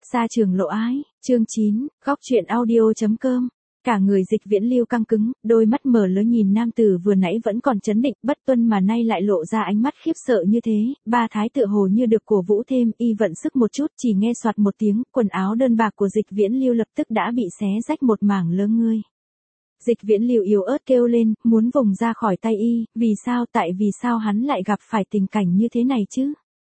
Sa trường lộ ái, chương 9, góc truyện audio.com. Cả người Dịch Viễn Lưu căng cứng, đôi mắt mở lớn nhìn nam tử vừa nãy vẫn còn trấn định, bất tuân mà nay lại lộ ra ánh mắt khiếp sợ như thế. Ba thái tựa hồ như được cổ vũ thêm, y vận sức một chút, chỉ nghe soạt một tiếng, quần áo đơn bạc của Dịch Viễn Lưu lập tức đã bị xé rách một mảng lớn ngươi. Dịch Viễn Lưu yếu ớt kêu lên, muốn vùng ra khỏi tay y, vì sao hắn lại gặp phải tình cảnh như thế này chứ?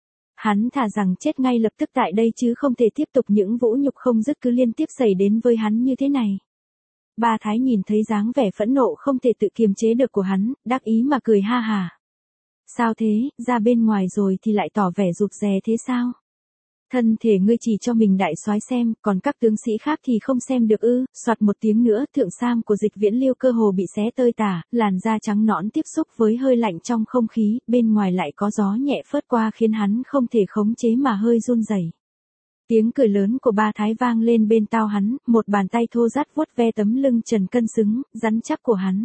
Hắn thà rằng chết ngay lập tức tại đây chứ không thể tiếp tục những vũ nhục không dứt cứ liên tiếp xảy đến với hắn như thế này. Ba thái nhìn thấy dáng vẻ phẫn nộ không thể tự kiềm chế được của hắn, đắc ý mà cười ha hà. Sao thế, ra bên ngoài rồi thì lại tỏ vẻ rụt rè thế sao? Thân thể ngươi chỉ cho mình đại soái xem, còn các tướng sĩ khác thì không xem được ư? Soạt một tiếng nữa, thượng sam của Dịch Viễn Lưu cơ hồ bị xé tơi tả, làn da trắng nõn tiếp xúc với hơi lạnh trong không khí, bên ngoài lại có gió nhẹ phớt qua khiến hắn không thể khống chế mà hơi run rẩy. Tiếng cười lớn của ba thái vang lên bên tai hắn, một bàn tay thô ráp vuốt ve tấm lưng trần cân xứng, rắn chắc của hắn.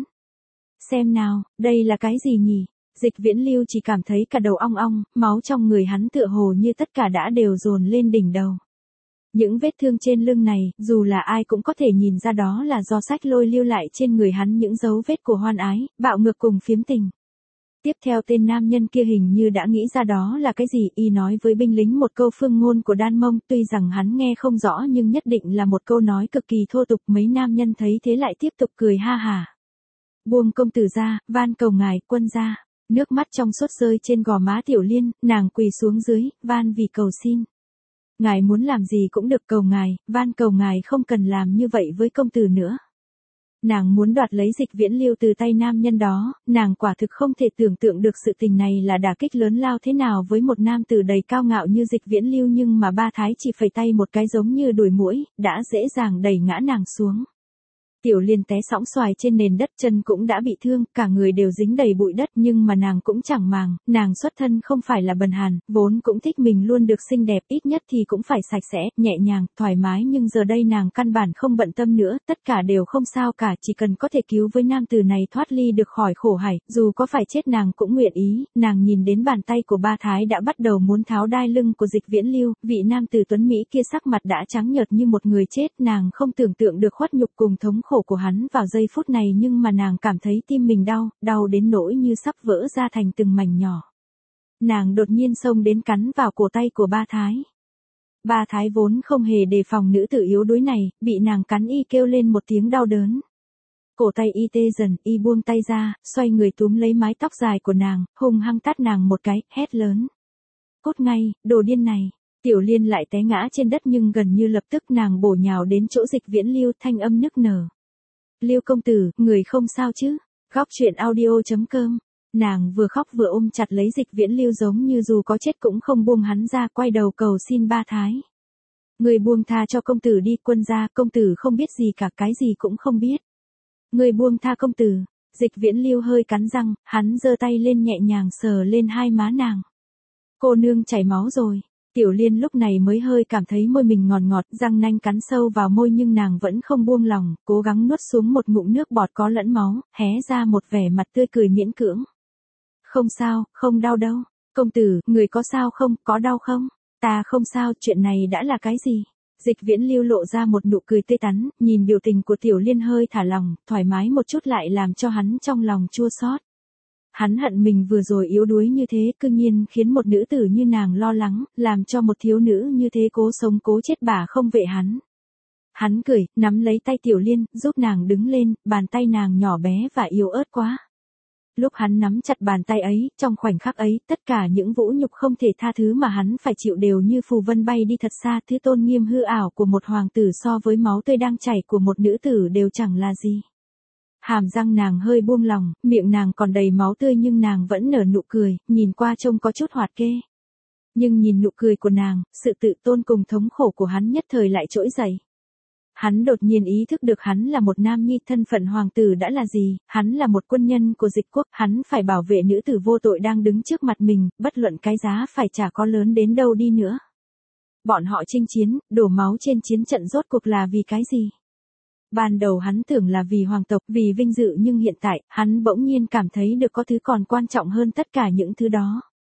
Xem nào, đây là cái gì nhỉ? Dịch Viễn Lưu chỉ cảm thấy cả đầu ong ong, máu trong người hắn tựa hồ như tất cả đã đều dồn lên đỉnh đầu. Những vết thương trên lưng này, dù là ai cũng có thể nhìn ra đó là do Sách Lôi lưu lại trên người hắn những dấu vết của hoan ái, bạo ngược cùng phiếm tình. Tiếp theo tên nam nhân kia hình như đã nghĩ ra đó là cái gì, y nói với binh lính một câu phương ngôn của Đan Mông, tuy rằng hắn nghe không rõ nhưng nhất định là một câu nói cực kỳ thô tục, mấy nam nhân thấy thế lại tiếp tục cười ha hả. Buông công tử ra, van cầu ngài, quân gia. Nước mắt trong suốt rơi trên gò má Tiểu Liên, nàng quỳ xuống dưới, van vì cầu xin. Ngài muốn làm gì cũng được, cầu ngài, van cầu ngài không cần làm như vậy với công tử nữa. Nàng muốn đoạt lấy Dịch Viễn Lưu từ tay nam nhân đó, nàng quả thực không thể tưởng tượng được sự tình này là đả kích lớn lao thế nào với một nam tử đầy cao ngạo như Dịch Viễn Lưu, nhưng mà ba thái chỉ phẩy tay một cái giống như đuổi muỗi, đã dễ dàng đẩy ngã nàng xuống. Tiểu Liên té sõng xoài trên nền đất, chân cũng đã bị thương, cả người đều dính đầy bụi đất, nhưng mà nàng cũng chẳng màng, nàng xuất thân không phải là bần hàn, vốn cũng thích mình luôn được xinh đẹp, ít nhất thì cũng phải sạch sẽ, nhẹ nhàng, thoải mái, nhưng giờ đây nàng căn bản không bận tâm nữa, tất cả đều không sao cả, chỉ cần có thể cứu với nam tử này thoát ly được khỏi khổ hải, dù có phải chết nàng cũng nguyện ý. Nàng nhìn đến bàn tay của ba thái đã bắt đầu muốn tháo đai lưng của Dịch Viễn Lưu, vị nam tử tuấn mỹ kia sắc mặt đã trắng nhợt như một người chết, nàng không tưởng tượng được khuất nhục cùng thống khổ của hắn vào giây phút này, nhưng mà nàng cảm thấy tim mình đau đến nỗi như sắp vỡ ra thành từng mảnh nhỏ. Nàng đột nhiên xông đến cắn vào cổ tay của ba thái. Ba thái vốn không hề đề phòng nữ tử yếu đuối này, bị nàng cắn y kêu lên một tiếng đau đớn. Cổ tay y tê dần, y buông tay ra, xoay người túm lấy mái tóc dài của nàng, hung hăng tát nàng một cái, hét lớn. Cút ngay, đồ điên này. Tiểu Liên lại té ngã trên đất, nhưng gần như lập tức nàng bổ nhào đến chỗ Dịch Viễn Lưu, thanh âm nức nở. Lưu công tử, người không sao chứ? Góc truyện audio.com. Nàng vừa khóc vừa ôm chặt lấy Dịch Viễn Lưu giống như dù có chết cũng không buông hắn ra, quay đầu cầu xin ba thái. Người buông tha cho công tử đi, quân gia, công tử không biết gì cả, cái gì cũng không biết. Người buông tha công tử. Dịch Viễn Lưu hơi cắn răng, hắn giơ tay lên nhẹ nhàng sờ lên hai má nàng. Cô nương chảy máu rồi. Tiểu Liên lúc này mới hơi cảm thấy môi mình ngọt ngọt, răng nanh cắn sâu vào môi nhưng nàng vẫn không buông lòng, cố gắng nuốt xuống một ngụm nước bọt có lẫn máu, hé ra một vẻ mặt tươi cười miễn cưỡng. Không sao, không đau đâu. Công tử, người có sao không, có đau không? Ta không sao, chuyện này đã là cái gì? Dịch Viễn Lưu lộ ra một nụ cười tươi tắn, nhìn biểu tình của Tiểu Liên hơi thả lòng, thoải mái một chút lại làm cho hắn trong lòng chua xót. Hắn hận mình vừa rồi yếu đuối như thế, cư nhiên khiến một nữ tử như nàng lo lắng, làm cho một thiếu nữ như thế cố sống cố chết bà không vệ hắn. Hắn cười, nắm lấy tay Tiểu Liên, giúp nàng đứng lên, bàn tay nàng nhỏ bé và yếu ớt quá. Lúc hắn nắm chặt bàn tay ấy, trong khoảnh khắc ấy, tất cả những vũ nhục không thể tha thứ mà hắn phải chịu đều như phù vân bay đi thật xa, thứ tôn nghiêm hư ảo của một hoàng tử so với máu tươi đang chảy của một nữ tử đều chẳng là gì. Hàm răng nàng hơi buông lỏng, miệng nàng còn đầy máu tươi nhưng nàng vẫn nở nụ cười, nhìn qua trông có chút hoạt kê. Nhưng nhìn nụ cười của nàng, sự tự tôn cùng thống khổ của hắn nhất thời lại trỗi dậy. Hắn đột nhiên ý thức được hắn là một nam nhi, thân phận hoàng tử đã là gì, hắn là một quân nhân của Dịch quốc, hắn phải bảo vệ nữ tử vô tội đang đứng trước mặt mình, bất luận cái giá phải trả có lớn đến đâu đi nữa. Bọn họ chinh chiến, đổ máu trên chiến trận rốt cuộc là vì cái gì? Ban đầu hắn tưởng là vì hoàng tộc, vì vinh dự, nhưng hiện tại, hắn bỗng nhiên cảm thấy được có thứ còn quan trọng hơn tất cả những thứ đó.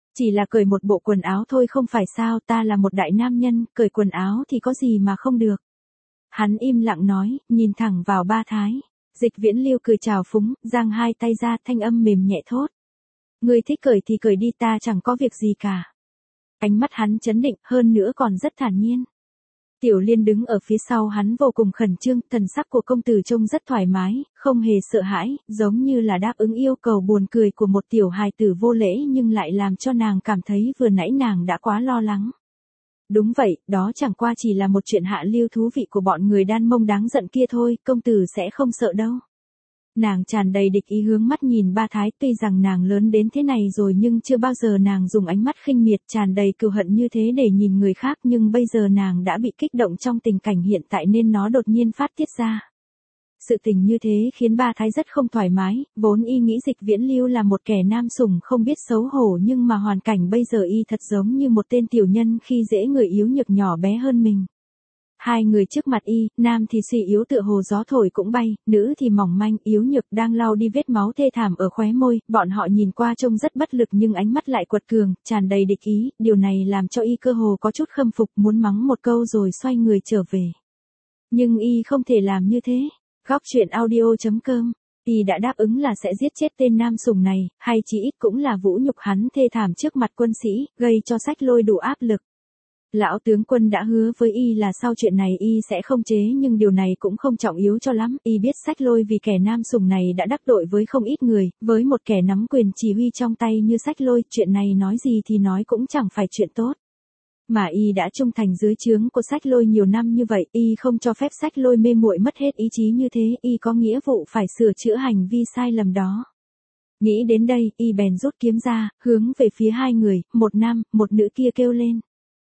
Chỉ là cởi một bộ quần áo thôi không phải sao, ta là một đại nam nhân, cởi quần áo thì có gì mà không được. Hắn im lặng nói, nhìn thẳng vào Ba Thái. Dịch Viễn Lưu cười chào phúng, giang hai tay ra, thanh âm mềm nhẹ thốt. Ngươi thích cởi thì cởi đi, ta chẳng có việc gì cả. Ánh mắt hắn chấn định, hơn nữa còn rất thản nhiên. Tiểu Liên đứng ở phía sau hắn vô cùng khẩn trương, thần sắc của công tử trông rất thoải mái, không hề sợ hãi, giống như là đáp ứng yêu cầu buồn cười của một tiểu hài tử vô lễ nhưng lại làm cho nàng cảm thấy vừa nãy nàng đã quá lo lắng. Đúng vậy, đó chẳng qua chỉ là một chuyện hạ lưu thú vị của bọn người Đan Mông đáng giận kia thôi, công tử sẽ không sợ đâu. Nàng tràn đầy địch ý hướng mắt nhìn Ba Thái, tuy rằng nàng lớn đến thế này rồi nhưng chưa bao giờ nàng dùng ánh mắt khinh miệt tràn đầy cừu hận như thế để nhìn người khác, nhưng bây giờ nàng đã bị kích động trong tình cảnh hiện tại nên nó đột nhiên phát tiết ra. Sự tình như thế khiến Ba Thái rất không thoải mái, vốn y nghĩ Dịch Viễn Lưu là một kẻ nam sủng không biết xấu hổ nhưng mà hoàn cảnh bây giờ y thật giống như một tên tiểu nhân khi dễ người yếu nhược nhỏ bé hơn mình. Hai người trước mặt y, nam thì suy yếu tựa hồ gió thổi cũng bay, nữ thì mỏng manh, yếu nhược đang lau đi vết máu thê thảm ở khóe môi, bọn họ nhìn qua trông rất bất lực nhưng ánh mắt lại quật cường, tràn đầy địch ý, điều này làm cho y cơ hồ có chút khâm phục muốn mắng một câu rồi xoay người trở về. Nhưng y không thể làm như thế. Góc truyện audio.com, y đã đáp ứng là sẽ giết chết tên nam sủng này, hay chỉ ít cũng là vũ nhục hắn thê thảm trước mặt quân sĩ, gây cho Sách Lôi đủ áp lực. Lão tướng quân đã hứa với y là sau chuyện này y sẽ không chế nhưng điều này cũng không trọng yếu cho lắm, y biết Sách Lôi vì kẻ nam sủng này đã đắc tội với không ít người, với một kẻ nắm quyền chỉ huy trong tay như Sách Lôi, chuyện này nói gì thì nói cũng chẳng phải chuyện tốt. Mà y đã trung thành dưới trướng của Sách Lôi nhiều năm như vậy, y không cho phép Sách Lôi mê muội mất hết ý chí như thế, y có nghĩa vụ phải sửa chữa hành vi sai lầm đó. Nghĩ đến đây, y bèn rút kiếm ra, hướng về phía hai người, một nam, một nữ kia kêu lên.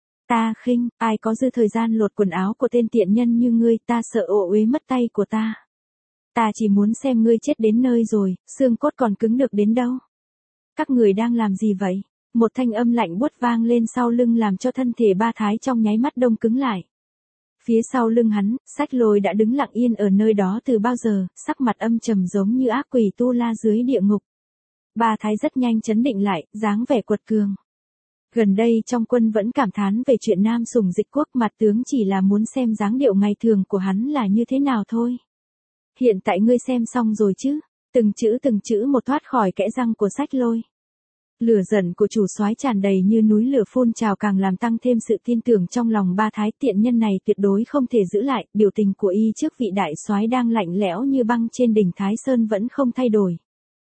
Ta khinh, ai có dư thời gian lột quần áo của tên tiện nhân như ngươi, ta sợ ổ uế mất tay của ta. Ta chỉ muốn xem ngươi chết đến nơi rồi, xương cốt còn cứng được đến đâu. Các người đang làm gì vậy? Một thanh âm lạnh buốt vang lên sau lưng làm cho thân thể Ba Thái trong nháy mắt đông cứng lại. Phía sau lưng hắn, Sách Lôi đã đứng lặng yên ở nơi đó từ bao giờ, sắc mặt âm trầm giống như ác quỷ tu la dưới địa ngục. Ba Thái rất nhanh chấn định lại, dáng vẻ quật cường. Gần đây trong quân vẫn cảm thán về chuyện nam sủng Dịch Quốc, mặt tướng chỉ là muốn xem dáng điệu ngày thường của hắn là như thế nào thôi. Hiện tại ngươi xem xong rồi chứ? Từng chữ một thoát khỏi kẽ răng của Sách Lôi. Lửa giận của chủ soái tràn đầy như núi lửa phun trào càng làm tăng thêm sự tin tưởng trong lòng Ba Thái, tiện nhân này tuyệt đối không thể giữ lại, biểu tình của y trước vị đại soái đang lạnh lẽo như băng trên đỉnh Thái Sơn vẫn không thay đổi.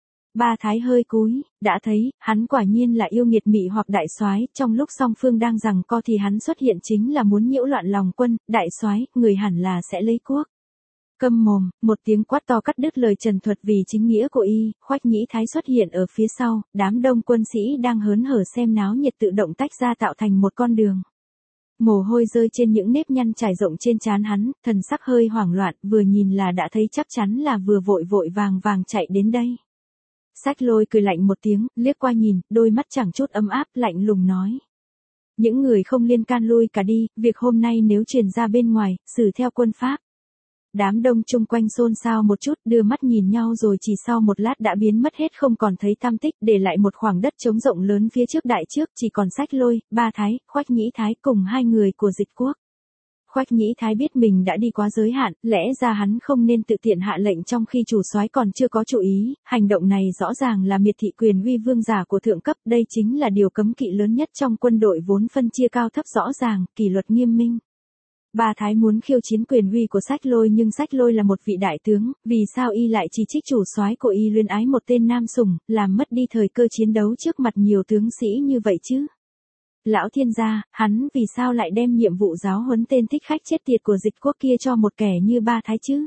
Ba Thái hơi cúi, đã thấy, hắn quả nhiên là yêu nghiệt mị hoặc đại soái, trong lúc song phương đang giằng co thì hắn xuất hiện chính là muốn nhiễu loạn lòng quân, đại soái, người hẳn là sẽ lấy quốc. Câm mồm, một tiếng quát to cắt đứt lời trần thuật vì chính nghĩa của y, Khoách Nhĩ Thái xuất hiện ở phía sau, đám đông quân sĩ đang hớn hở xem náo nhiệt tự động tách ra tạo thành một con đường. Mồ hôi rơi trên những nếp nhăn trải rộng trên trán hắn, thần sắc hơi hoảng loạn, vừa nhìn là đã thấy chắc chắn là vừa vội vội vàng vàng chạy đến đây. Sách Lôi cười lạnh một tiếng, liếc qua nhìn, đôi mắt chẳng chút ấm áp, lạnh lùng nói. Những người không liên can lui cả đi, việc hôm nay nếu truyền ra bên ngoài, xử theo quân pháp. Đám đông chung quanh xôn xao một chút, đưa mắt nhìn nhau rồi chỉ sau một lát đã biến mất hết không còn thấy tăm tích, để lại một khoảng đất trống rộng lớn phía trước đại trước, chỉ còn Sách Lôi, Ba Thái, Khoách Nhĩ Thái cùng hai người của Dịch Quốc. Khoách Nhĩ Thái biết mình đã đi quá giới hạn, lẽ ra hắn không nên tự tiện hạ lệnh trong khi chủ soái còn chưa có chủ ý, hành động này rõ ràng là miệt thị quyền uy vương giả của thượng cấp, đây chính là điều cấm kỵ lớn nhất trong quân đội vốn phân chia cao thấp rõ ràng, kỷ luật nghiêm minh. Ba Thái muốn khiêu chiến quyền uy của Sách Lôi nhưng Sách Lôi là một vị đại tướng, vì sao y lại chỉ trích chủ soái của y luyến ái một tên nam sủng, làm mất đi thời cơ chiến đấu trước mặt nhiều tướng sĩ như vậy chứ? Lão thiên gia, hắn vì sao lại đem nhiệm vụ giáo huấn tên thích khách chết tiệt của Dịch Quốc kia cho một kẻ như Ba Thái chứ?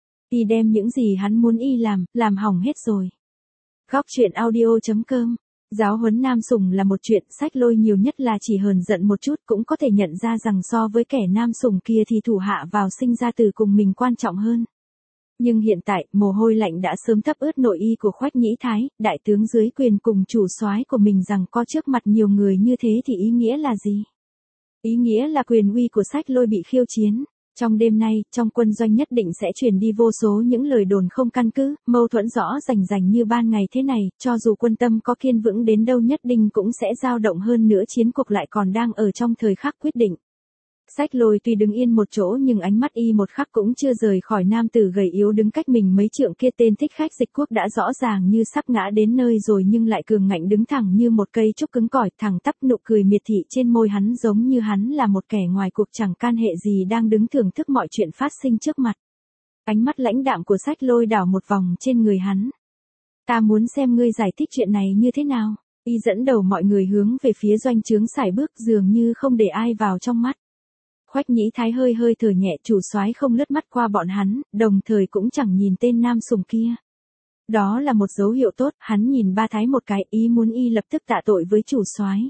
Y đem những gì hắn muốn y làm hỏng hết rồi. Góc truyện audio.com. Giáo huấn nam sủng là một chuyện, Sách Lôi nhiều nhất là chỉ hờn giận một chút, cũng có thể nhận ra rằng so với kẻ nam sủng kia thì thủ hạ vào sinh ra tử cùng mình quan trọng hơn. Nhưng hiện tại, mồ hôi lạnh đã sớm thấm ướt nội y của Khoách Nhĩ Thái, đại tướng dưới quyền cùng chủ soái của mình rằng có trước mặt nhiều người như thế thì ý nghĩa là gì? Ý nghĩa là quyền uy của Sách Lôi bị khiêu chiến. Trong đêm nay, trong quân doanh nhất định sẽ truyền đi vô số những lời đồn không căn cứ, mâu thuẫn rõ rành rành như ban ngày thế này, cho dù quân tâm có kiên vững đến đâu nhất định cũng sẽ dao động hơn nữa, chiến cuộc lại còn đang ở trong thời khắc quyết định. Sách Lôi tuy đứng yên một chỗ nhưng ánh mắt y một khắc cũng chưa rời khỏi nam tử gầy yếu đứng cách mình mấy trượng kia. Tên thích khách Dịch Quốc đã rõ ràng như sắp ngã đến nơi rồi nhưng lại cường ngạnh đứng thẳng như một cây trúc cứng cỏi, thẳng tắp, nụ cười miệt thị trên môi hắn giống như hắn là một kẻ ngoài cuộc chẳng can hệ gì đang đứng thưởng thức mọi chuyện phát sinh trước mặt. Ánh mắt lãnh đạm của Sách Lôi đảo một vòng trên người hắn. Ta muốn xem ngươi giải thích chuyện này như thế nào. Y dẫn đầu mọi người hướng về phía doanh trướng sải bước dường như không để ai vào trong mắt. Khoách Nhĩ Thái hơi hơi thở nhẹ, chủ soái không lướt mắt qua bọn hắn, đồng thời cũng chẳng nhìn tên nam sùng kia. Đó là một dấu hiệu tốt, hắn nhìn Ba Thái một cái, ý muốn y lập tức tạ tội với chủ soái.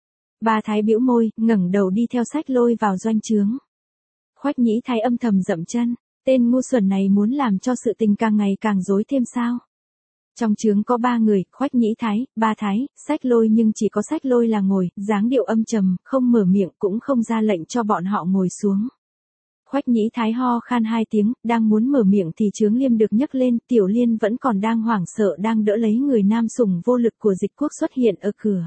Ba Thái bĩu môi, ngẩng đầu đi theo Sách Lôi vào doanh trướng. Khoách Nhĩ Thái âm thầm dậm chân, tên ngu xuẩn này muốn làm cho sự tình càng ngày càng rối thêm sao? Trong trướng có 3 người, Khoách Nhĩ Thái, Ba Thái, Sách Lôi, nhưng chỉ có Sách Lôi là ngồi, dáng điệu âm trầm, không mở miệng cũng không ra lệnh cho bọn họ ngồi xuống. Khoách Nhĩ Thái ho khan 2 tiếng, đang muốn mở miệng thì Chướng Liêm được nhấc lên, Tiểu Liên vẫn còn đang hoảng sợ đang đỡ lấy người nam sủng vô lực của Dịch Quốc xuất hiện ở cửa.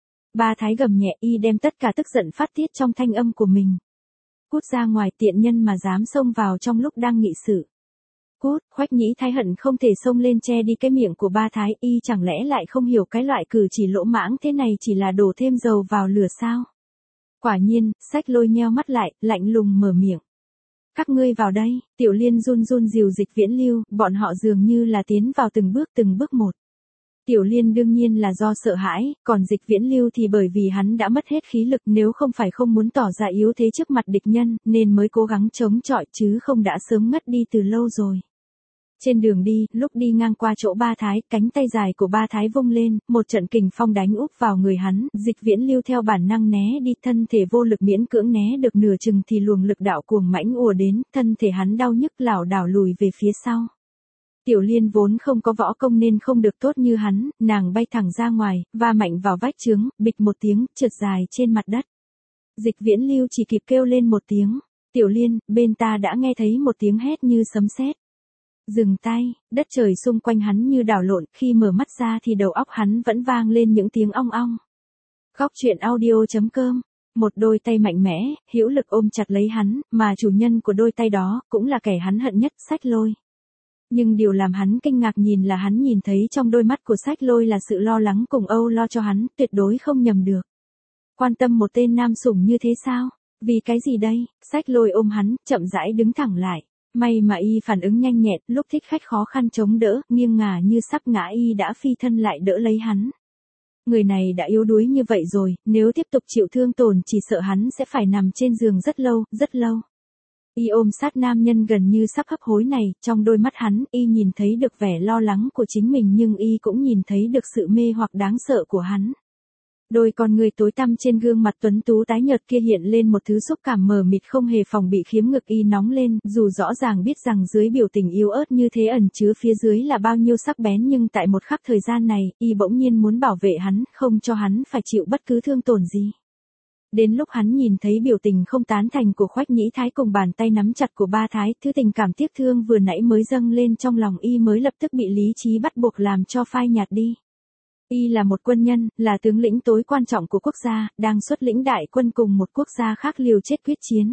Ba Thái gầm nhẹ, y đem tất cả tức giận phát tiết trong thanh âm của mình. Cút ra ngoài, tiện nhân mà dám xông vào trong lúc đang nghị sự. Cút. Khoách Nhĩ Thái hận không thể xông lên che đi cái miệng của Ba Thái, y chẳng lẽ lại không hiểu cái loại cử chỉ lỗ mãng thế này chỉ là đổ thêm dầu vào lửa sao? Quả nhiên, Sách Lôi nheo mắt lại, lạnh lùng mở miệng. Các ngươi vào đây. Tiểu Liên run run dìu Dịch Viễn Lưu, bọn họ dường như là tiến vào từng bước một. Tiểu Liên đương nhiên là do sợ hãi, còn Dịch Viễn Lưu thì bởi vì hắn đã mất hết khí lực, nếu không phải không muốn tỏ ra yếu thế trước mặt địch nhân, nên mới cố gắng chống chọi chứ không đã sớm ngất đi từ lâu rồi. Trên đường đi, lúc đi ngang qua chỗ Ba Thái, cánh tay dài của Ba Thái vung lên, một trận kình phong đánh úp vào người hắn, Dịch Viễn Lưu theo bản năng né đi, thân thể vô lực miễn cưỡng né được nửa chừng thì luồng lực đạo cuồng mãnh ùa đến, thân thể hắn đau nhức lảo đảo lùi về phía sau. Tiểu Liên vốn không có võ công nên không được tốt như hắn, nàng bay thẳng ra ngoài, va mạnh vào vách trướng, bịch một tiếng, trượt dài trên mặt đất. Dịch Viễn Lưu chỉ kịp kêu lên một tiếng. Tiểu Liên, bên ta đã nghe thấy một tiếng hét như sấm sét. Dừng tay, đất trời xung quanh hắn như đảo lộn, khi mở mắt ra thì đầu óc hắn vẫn vang lên những tiếng ong ong. Góc truyện audio.com. Một đôi tay mạnh mẽ, hữu lực ôm chặt lấy hắn, mà chủ nhân của đôi tay đó cũng là kẻ hắn hận nhất, Sách Lôi. Nhưng điều làm hắn kinh ngạc nhìn là hắn nhìn thấy trong đôi mắt của Sách Lôi là sự lo lắng cùng âu lo cho hắn, tuyệt đối không nhầm được. Quan tâm một tên nam sủng như thế sao? Vì cái gì đây? Sách Lôi ôm hắn, chậm rãi đứng thẳng lại. May mà y phản ứng nhanh nhẹn, lúc thích khách khó khăn chống đỡ, nghiêng ngả như sắp ngã y đã phi thân lại đỡ lấy hắn. Người này đã yếu đuối như vậy rồi, nếu tiếp tục chịu thương tổn chỉ sợ hắn sẽ phải nằm trên giường rất lâu, rất lâu. Y ôm sát nam nhân gần như sắp hấp hối này, trong đôi mắt hắn, y nhìn thấy được vẻ lo lắng của chính mình nhưng y cũng nhìn thấy được sự mê hoặc đáng sợ của hắn. Đôi con người tối tăm trên gương mặt tuấn tú tái nhợt kia hiện lên một thứ xúc cảm mờ mịt không hề phòng bị, khiếm ngực y nóng lên, dù rõ ràng biết rằng dưới biểu tình yếu ớt như thế ẩn chứa phía dưới là bao nhiêu sắc bén nhưng tại một khắc thời gian này, y bỗng nhiên muốn bảo vệ hắn, không cho hắn phải chịu bất cứ thương tổn gì. Đến lúc hắn nhìn thấy biểu tình không tán thành của Khoách Nhĩ Thái cùng bàn tay nắm chặt của Ba Thái, thứ tình cảm tiếc thương vừa nãy mới dâng lên trong lòng y mới lập tức bị lý trí bắt buộc làm cho phai nhạt đi. Y là một quân nhân, là tướng lĩnh tối quan trọng của quốc gia, đang xuất lĩnh đại quân cùng một quốc gia khác liều chết quyết chiến.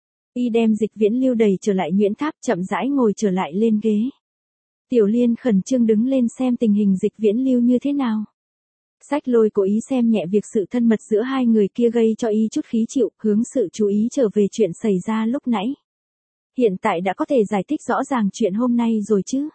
Y đem Dịch Viễn Lưu đẩy trở lại Nhuyễn Tháp, chậm rãi ngồi trở lại lên ghế. Tiểu Liên khẩn trương đứng lên xem tình hình Dịch Viễn Lưu như thế nào. Sách Lôi cố ý xem nhẹ việc sự thân mật giữa hai người kia gây cho y chút khí chịu, hướng sự chú ý trở về chuyện xảy ra lúc nãy. Hiện tại đã có thể giải thích rõ ràng chuyện hôm nay rồi chứ?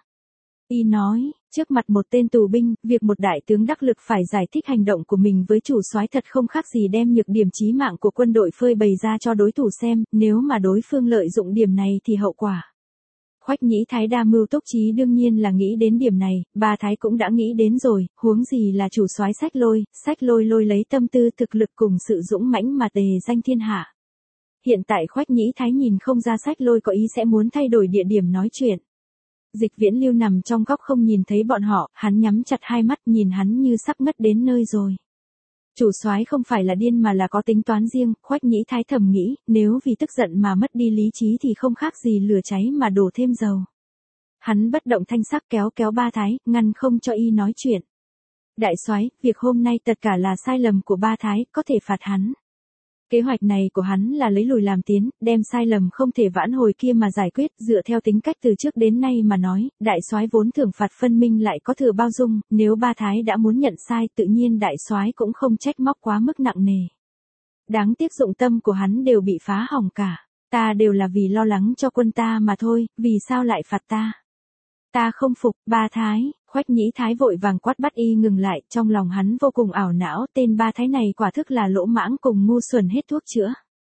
Y nói, trước mặt một tên tù binh, việc một đại tướng đắc lực phải giải thích hành động của mình với chủ soái thật không khác gì đem nhược điểm chí mạng của quân đội phơi bày ra cho đối thủ xem, nếu mà đối phương lợi dụng điểm này thì hậu quả. Khoách Nhĩ Thái đa mưu túc trí đương nhiên là nghĩ đến điểm này, Ba Thái cũng đã nghĩ đến rồi, huống gì là chủ soái Sách Lôi lôi lấy tâm tư thực lực cùng sự dũng mãnh mà tề danh thiên hạ. Hiện tại Khoách Nhĩ Thái nhìn không ra Sách Lôi có ý sẽ muốn thay đổi địa điểm nói chuyện. Dịch Viễn Lưu nằm trong góc không nhìn thấy bọn họ, hắn nhắm chặt hai mắt nhìn hắn như sắp ngất đến nơi rồi. Chủ soái không phải là điên mà là có tính toán riêng, Khoách Nhĩ Thái thầm nghĩ, nếu vì tức giận mà mất đi lý trí thì không khác gì lửa cháy mà đổ thêm dầu. Hắn bất động thanh sắc kéo kéo Ba Thái, ngăn không cho y nói chuyện. Đại soái, việc hôm nay tất cả là sai lầm của Ba Thái, có thể phạt hắn. Kế hoạch này của hắn là lấy lùi làm tiến, đem sai lầm không thể vãn hồi kia mà giải quyết, dựa theo tính cách từ trước đến nay mà nói, đại soái vốn thưởng phạt phân minh lại có thừa bao dung, nếu Ba Thái đã muốn nhận sai, tự nhiên đại soái cũng không trách móc quá mức nặng nề. Đáng tiếc dụng tâm của hắn đều bị phá hỏng cả, ta đều là vì lo lắng cho quân ta mà thôi, vì sao lại phạt ta? Ta không phục, Ba Thái. Khoách Nhĩ Thái vội vàng quát bắt y ngừng lại, trong lòng hắn vô cùng ảo não, tên Ba Thái này quả thức là lỗ mãng cùng ngu xuẩn hết thuốc chữa.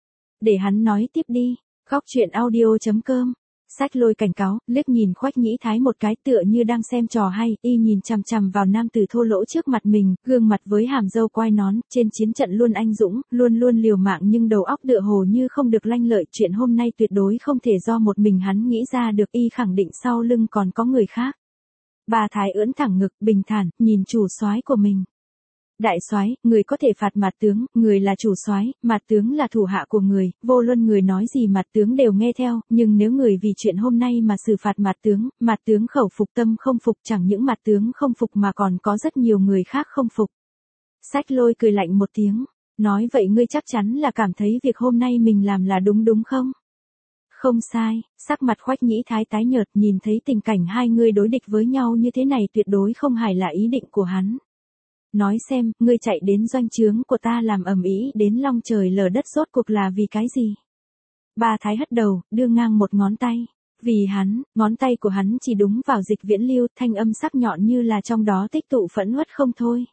Để hắn nói tiếp đi. Góc truyện audio.com. Sách Lôi cảnh cáo, liếc nhìn Khoách Nhĩ Thái một cái tựa như đang xem trò hay, y nhìn chằm chằm vào nam tử thô lỗ trước mặt mình, gương mặt với hàm râu quai nón, trên chiến trận luôn anh dũng, luôn luôn liều mạng nhưng đầu óc tựa hồ như không được lanh lợi, chuyện hôm nay tuyệt đối không thể do một mình hắn nghĩ ra được, y khẳng định sau lưng còn có người khác. Ba Thái ưỡn thẳng ngực, bình thản, nhìn chủ soái của mình. Đại soái, người có thể phạt Mạt tướng, người là chủ soái, Mạt tướng là thủ hạ của người, vô luận người nói gì Mạt tướng đều nghe theo, nhưng nếu người vì chuyện hôm nay mà xử phạt Mạt tướng khẩu phục tâm không phục, chẳng những Mạt tướng không phục mà còn có rất nhiều người khác không phục. Sách Lôi cười lạnh một tiếng, nói vậy ngươi chắc chắn là cảm thấy việc hôm nay mình làm là đúng không? Không sai, sắc mặt Khoách Nhĩ Thái tái nhợt, nhìn thấy tình cảnh hai người đối địch với nhau như thế này tuyệt đối không hài là ý định của hắn. Nói xem, ngươi chạy đến doanh trướng của ta làm ầm ĩ đến long trời lở đất rốt cuộc là vì cái gì? Ba Thái hất đầu, đưa ngang một ngón tay. Vì hắn, ngón tay của hắn chỉ đúng vào Dịch Viễn Lưu, thanh âm sắc nhọn như là trong đó tích tụ phẫn uất không thôi.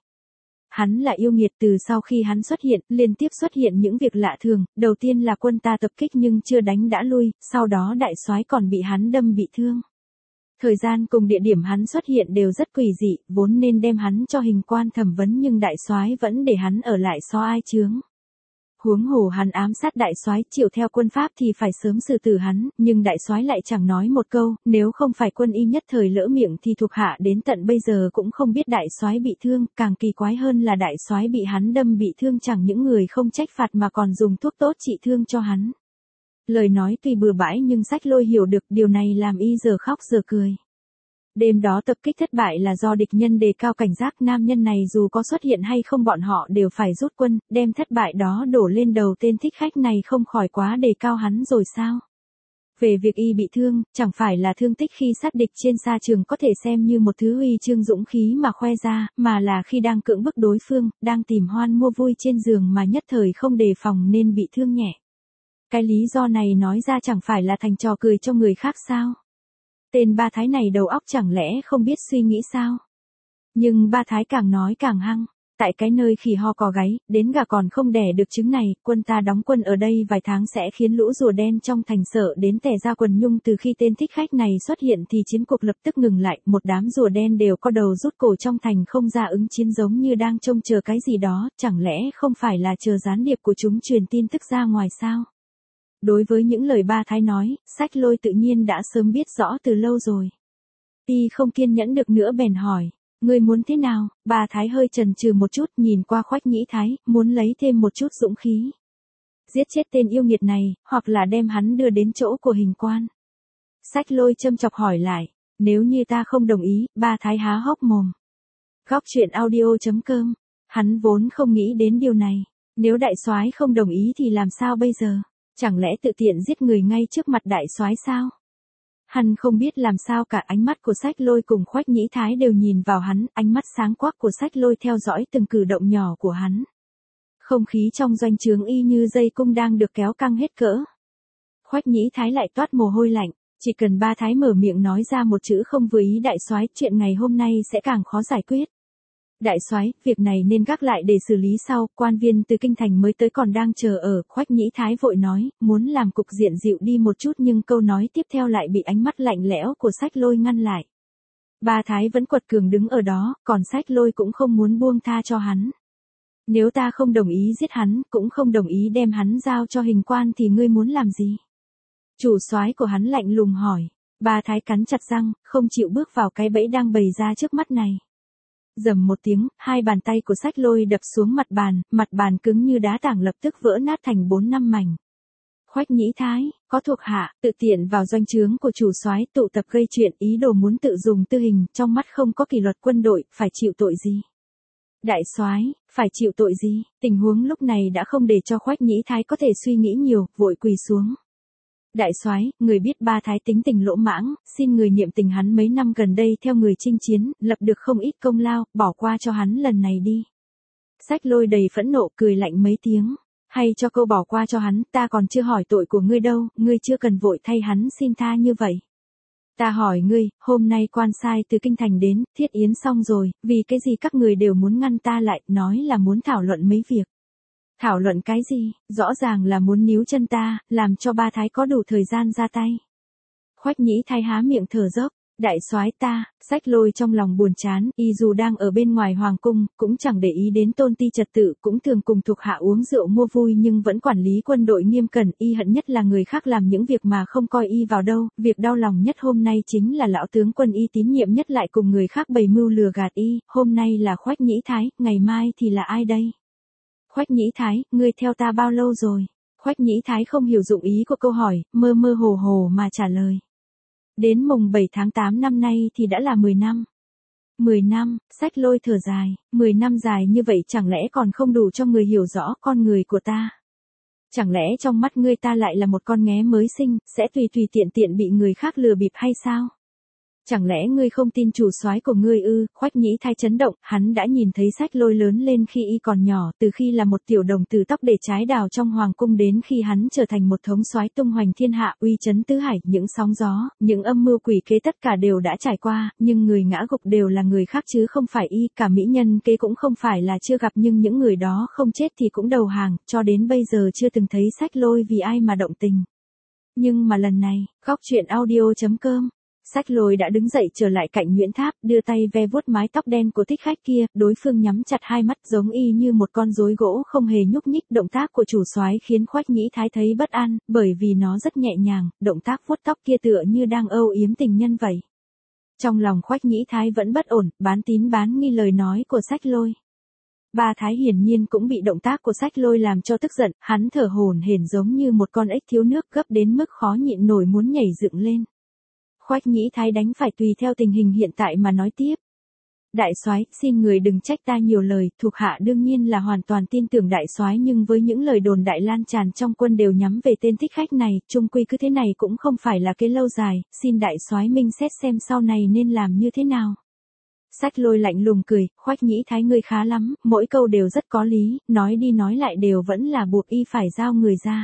Hắn là yêu nghiệt, từ sau khi hắn xuất hiện, liên tiếp xuất hiện những việc lạ thường, đầu tiên là quân ta tập kích nhưng chưa đánh đã lui, sau đó đại soái còn bị hắn đâm bị thương. Thời gian cùng địa điểm hắn xuất hiện đều rất quỷ dị, vốn nên đem hắn cho hình quan thẩm vấn nhưng đại soái vẫn để hắn ở lại so ai chướng. Huống hồ hắn ám sát đại soái, chịu theo quân pháp thì phải sớm xử tử hắn, nhưng đại soái lại chẳng nói một câu, nếu không phải quân y nhất thời lỡ miệng thì thuộc hạ đến tận bây giờ cũng không biết đại soái bị thương, càng kỳ quái hơn là đại soái bị hắn đâm bị thương chẳng những người không trách phạt mà còn dùng thuốc tốt trị thương cho hắn. Lời nói tuy bừa bãi nhưng Sách Lôi hiểu được điều này làm y giờ khóc giờ cười. Đêm đó tập kích thất bại là do địch nhân đề cao cảnh giác, nam nhân này dù có xuất hiện hay không bọn họ đều phải rút quân, đem thất bại đó đổ lên đầu tên thích khách này không khỏi quá đề cao hắn rồi sao? Về việc y bị thương, chẳng phải là thương tích khi sát địch trên sa trường có thể xem như một thứ huy chương dũng khí mà khoe ra, mà là khi đang cưỡng bức đối phương, đang tìm hoan mua vui trên giường mà nhất thời không đề phòng nên bị thương nhẹ. Cái lý do này nói ra chẳng phải là thành trò cười cho người khác sao? Tên Ba Thái này đầu óc chẳng lẽ không biết suy nghĩ sao? Nhưng Ba Thái càng nói càng hăng. Tại cái nơi khỉ ho cò gáy, đến gà còn không đẻ được trứng này, quân ta đóng quân ở đây vài tháng sẽ khiến lũ rùa đen trong thành sợ đến tè ra quần nhung. Từ khi tên thích khách này xuất hiện thì chiến cuộc lập tức ngừng lại, một đám rùa đen đều co đầu rút cổ trong thành không ra ứng chiến giống như đang trông chờ cái gì đó, chẳng lẽ không phải là chờ gián điệp của chúng truyền tin tức ra ngoài sao? Đối với những lời Ba Thái nói, Sách Lôi tự nhiên đã sớm biết rõ từ lâu rồi. Y không kiên nhẫn được nữa bèn hỏi, ngươi muốn thế nào? Ba Thái hơi chần chừ một chút, nhìn qua Khoách Nhĩ Thái, muốn lấy thêm một chút dũng khí. Giết chết tên yêu nghiệt này, hoặc là đem hắn đưa đến chỗ của hình quan. Sách Lôi châm chọc hỏi lại, nếu như ta không đồng ý, Ba Thái há hốc mồm. Góc truyện audio.com, hắn vốn không nghĩ đến điều này, nếu đại soái không đồng ý thì làm sao bây giờ? Chẳng lẽ tự tiện giết người ngay trước mặt đại soái sao? Hắn không biết làm sao cả, ánh mắt của Sách Lôi cùng Khoách Nhĩ Thái đều nhìn vào hắn, ánh mắt sáng quắc của Sách Lôi theo dõi từng cử động nhỏ của hắn. Không khí trong doanh trướng y như dây cung đang được kéo căng hết cỡ. Khoách Nhĩ Thái lại toát mồ hôi lạnh, chỉ cần Ba Thái mở miệng nói ra một chữ không vừa ý đại soái, chuyện ngày hôm nay sẽ càng khó giải quyết. Đại soái, việc này nên gác lại để xử lý sau, quan viên từ kinh thành mới tới còn đang chờ ở. Khoách Nhĩ Thái vội nói, muốn làm cục diện dịu đi một chút nhưng câu nói tiếp theo lại bị ánh mắt lạnh lẽo của Sách Lôi ngăn lại. Ba Thái vẫn quật cường đứng ở đó, còn Sách Lôi cũng không muốn buông tha cho hắn. Nếu ta không đồng ý giết hắn, cũng không đồng ý đem hắn giao cho hình quan thì ngươi muốn làm gì? Chủ soái của hắn lạnh lùng hỏi. Ba Thái cắn chặt răng, không chịu bước vào cái bẫy đang bày ra trước mắt này. Rầm một tiếng, hai bàn tay của Sách Lôi đập xuống mặt bàn cứng như đá tảng lập tức vỡ nát thành 4-5 mảnh. Khoách Nhĩ Thái, có thuộc hạ, tự tiện vào doanh trướng của chủ soái tụ tập gây chuyện, ý đồ muốn tự dùng tư hình, trong mắt không có kỷ luật quân đội, phải chịu tội gì? Đại soái, phải chịu tội gì? Tình huống lúc này đã không để cho Khoách Nhĩ Thái có thể suy nghĩ nhiều, vội quỳ xuống. Đại soái, người biết ba thái tính tình lỗ mãng, xin người niệm tình hắn mấy năm gần đây theo người chinh chiến, lập được không ít công lao, bỏ qua cho hắn lần này đi. Sách Lôi đầy phẫn nộ cười lạnh mấy tiếng. Hay cho câu bỏ qua cho hắn, ta còn chưa hỏi tội của ngươi đâu, ngươi chưa cần vội thay hắn xin tha như vậy. Ta hỏi ngươi, hôm nay quan sai từ kinh thành đến, thiết yến xong rồi, vì cái gì các người đều muốn ngăn ta lại, nói là muốn thảo luận mấy việc. Thảo luận cái gì, rõ ràng là muốn níu chân ta, làm cho ba thái có đủ thời gian ra tay. Khoách Nhĩ Thái há miệng thở dốc. Đại soái ta, Sách Lôi trong lòng buồn chán, y dù đang ở bên ngoài hoàng cung, cũng chẳng để ý đến tôn ti trật tự, cũng thường cùng thuộc hạ uống rượu mua vui nhưng vẫn quản lý quân đội nghiêm cẩn, y hận nhất là người khác làm những việc mà không coi y vào đâu, việc đau lòng nhất hôm nay chính là lão tướng quân y tín nhiệm nhất lại cùng người khác bày mưu lừa gạt y, hôm nay là Khoách Nhĩ Thái, ngày mai thì là ai đây? Khoách Nhĩ Thái, ngươi theo ta bao lâu rồi? Khoách Nhĩ Thái không hiểu dụng ý của câu hỏi, mơ mơ hồ hồ mà trả lời. Đến mùng 7 tháng 8 năm nay thì đã là 10 năm. 10 năm, Sách Lôi thở dài, 10 năm dài như vậy chẳng lẽ còn không đủ cho người hiểu rõ con người của ta? Chẳng lẽ trong mắt ngươi ta lại là một con nghé mới sinh, sẽ tùy tiện bị người khác lừa bịp hay sao? Chẳng lẽ ngươi không tin chủ soái của ngươi ư? Khoách Nhĩ Thái chấn động, hắn đã nhìn thấy Sách Lôi lớn lên khi y còn nhỏ, từ khi là một tiểu đồng từ tóc để trái đào trong hoàng cung đến khi hắn trở thành một thống soái tung hoành thiên hạ, uy chấn tứ hải, những sóng gió, những âm mưu quỷ kế tất cả đều đã trải qua, nhưng người ngã gục đều là người khác chứ không phải y, cả mỹ nhân kế cũng không phải là chưa gặp nhưng những người đó không chết thì cũng đầu hàng, cho đến bây giờ chưa từng thấy Sách Lôi vì ai mà động tình. Nhưng mà lần này, góc truyện audio.com Sách Lôi đã đứng dậy trở lại cạnh Nguyễn Tháp, đưa tay ve vuốt mái tóc đen của thích khách kia, đối phương nhắm chặt hai mắt giống y như một con rối gỗ không hề nhúc nhích. Động tác của chủ soái khiến Khoách Nhĩ Thái thấy bất an, bởi vì nó rất nhẹ nhàng, động tác vuốt tóc kia tựa như đang âu yếm tình nhân vậy. Trong lòng Khoách Nhĩ Thái vẫn bất ổn, bán tín bán nghi lời nói của Sách Lôi. Ba thái hiển nhiên cũng bị động tác của Sách Lôi làm cho tức giận, hắn thở hổn hển giống như một con ếch thiếu nước gấp đến mức khó nhịn nổi muốn nhảy dựng lên. Khoách Nhĩ Thái đành phải tùy theo tình hình hiện tại mà nói tiếp. Đại soái, xin người đừng trách ta nhiều lời, thuộc hạ đương nhiên là hoàn toàn tin tưởng đại soái nhưng với những lời đồn đại lan tràn trong quân đều nhắm về tên thích khách này, chung quy cứ thế này cũng không phải là kế lâu dài, xin đại soái minh xét xem sau này nên làm như thế nào. Sách Lôi lạnh lùng cười, Khoách Nhĩ Thái ngươi khá lắm, mỗi câu đều rất có lý, nói đi nói lại đều vẫn là buộc y phải giao người ra.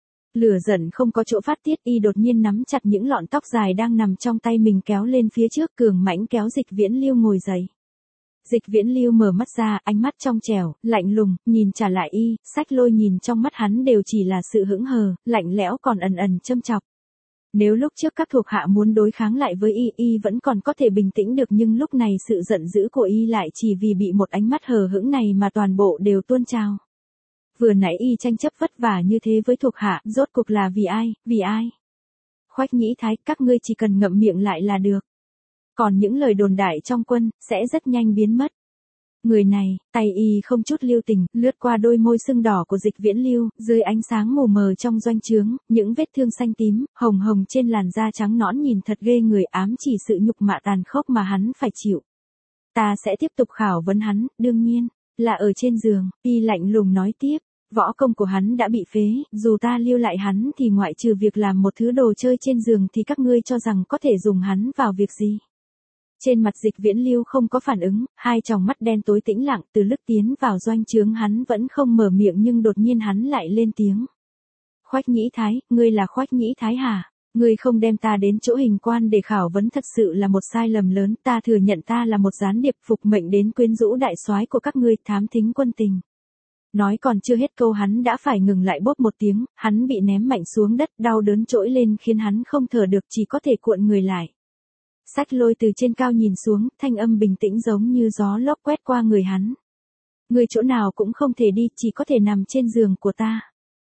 Lửa giận không có chỗ phát tiết, y đột nhiên nắm chặt những lọn tóc dài đang nằm trong tay mình kéo lên phía trước, cường mãnh kéo Dịch Viễn Lưu ngồi dậy. Dịch Viễn Lưu mở mắt ra, ánh mắt trong trẻo, lạnh lùng, nhìn trả lại y, Sách Lôi nhìn trong mắt hắn đều chỉ là sự hững hờ, lạnh lẽo còn ẩn châm chọc. Nếu lúc trước các thuộc hạ muốn đối kháng lại với y vẫn còn có thể bình tĩnh được nhưng lúc này sự giận dữ của y lại chỉ vì bị một ánh mắt hờ hững này mà toàn bộ đều tuôn trào. Vừa nãy y tranh chấp vất vả như thế với thuộc hạ, rốt cuộc là vì ai? Khoách Nhĩ Thái, các ngươi chỉ cần ngậm miệng lại là được. Còn những lời đồn đại trong quân, sẽ rất nhanh biến mất. Người này, tay y không chút lưu tình, lướt qua đôi môi sưng đỏ của Dịch Viễn Lưu, dưới ánh sáng mù mờ trong doanh trướng, những vết thương xanh tím, hồng trên làn da trắng nõn nhìn thật ghê người, ám chỉ sự nhục mạ tàn khốc mà hắn phải chịu. Ta sẽ tiếp tục khảo vấn hắn, đương nhiên, là ở trên giường, y lạnh lùng nói tiếp. Võ công của hắn đã bị phế, dù ta lưu lại hắn thì ngoại trừ việc làm một thứ đồ chơi trên giường thì các ngươi cho rằng có thể dùng hắn vào việc gì. Trên mặt Dịch Viễn Lưu không có phản ứng, hai tròng mắt đen tối tĩnh lặng, từ lúc tiến vào doanh trướng hắn vẫn không mở miệng nhưng đột nhiên hắn lại lên tiếng. Khoách Nhĩ Thái, ngươi là Khoách Nhĩ Thái hả? Ngươi không đem ta đến chỗ hình quan để khảo vấn thật sự là một sai lầm lớn, ta thừa nhận ta là một gián điệp phục mệnh đến quyến rũ đại soái của các ngươi, thám thính quân tình. Nói còn chưa hết câu hắn đã phải ngừng lại, bốp một tiếng, hắn bị ném mạnh xuống đất, đau đớn trỗi lên khiến hắn không thở được, chỉ có thể cuộn người lại. Sách Lôi từ trên cao nhìn xuống, thanh âm bình tĩnh giống như gió lốc quét qua người hắn. Người chỗ nào cũng không thể đi, chỉ có thể nằm trên giường của ta.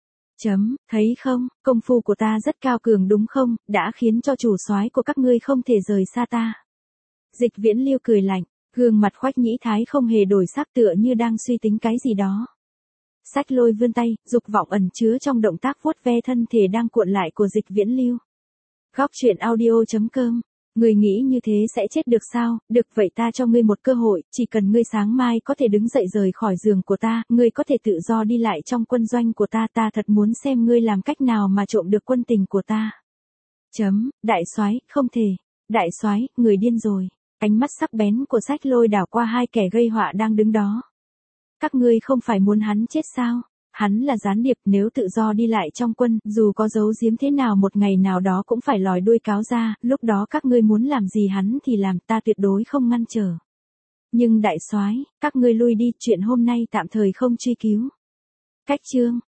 Thấy không, công phu của ta rất cao cường đúng không, đã khiến cho chủ soái của các ngươi không thể rời xa ta. Dịch Viễn Lưu cười lạnh. Gương mặt Khoách Nhĩ Thái không hề đổi sắc, tựa như đang suy tính cái gì đó. Sách Lôi vươn tay, dục vọng ẩn chứa trong động tác vuốt ve thân thể đang cuộn lại của Dịch Viễn Lưu. Góc truyện audio.com. Ngươi nghĩ như thế sẽ chết được sao? Được, vậy ta cho ngươi một cơ hội, chỉ cần ngươi sáng mai có thể đứng dậy rời khỏi giường của ta, ngươi có thể tự do đi lại trong quân doanh của ta, ta thật muốn xem ngươi làm cách nào mà trộm được quân tình của ta. Đại soái, không thể. Đại soái, người điên rồi. Ánh mắt sắc bén của Sách Lôi đảo qua hai kẻ gây họa đang đứng đó. Các ngươi không phải muốn hắn chết sao? Hắn là gián điệp, nếu tự do đi lại trong quân, dù có giấu giếm thế nào một ngày nào đó cũng phải lòi đuôi cáo ra, lúc đó các ngươi muốn làm gì hắn thì làm, ta tuyệt đối không ngăn trở. Nhưng đại soái, các ngươi lui đi, chuyện hôm nay tạm thời không truy cứu. Cách chương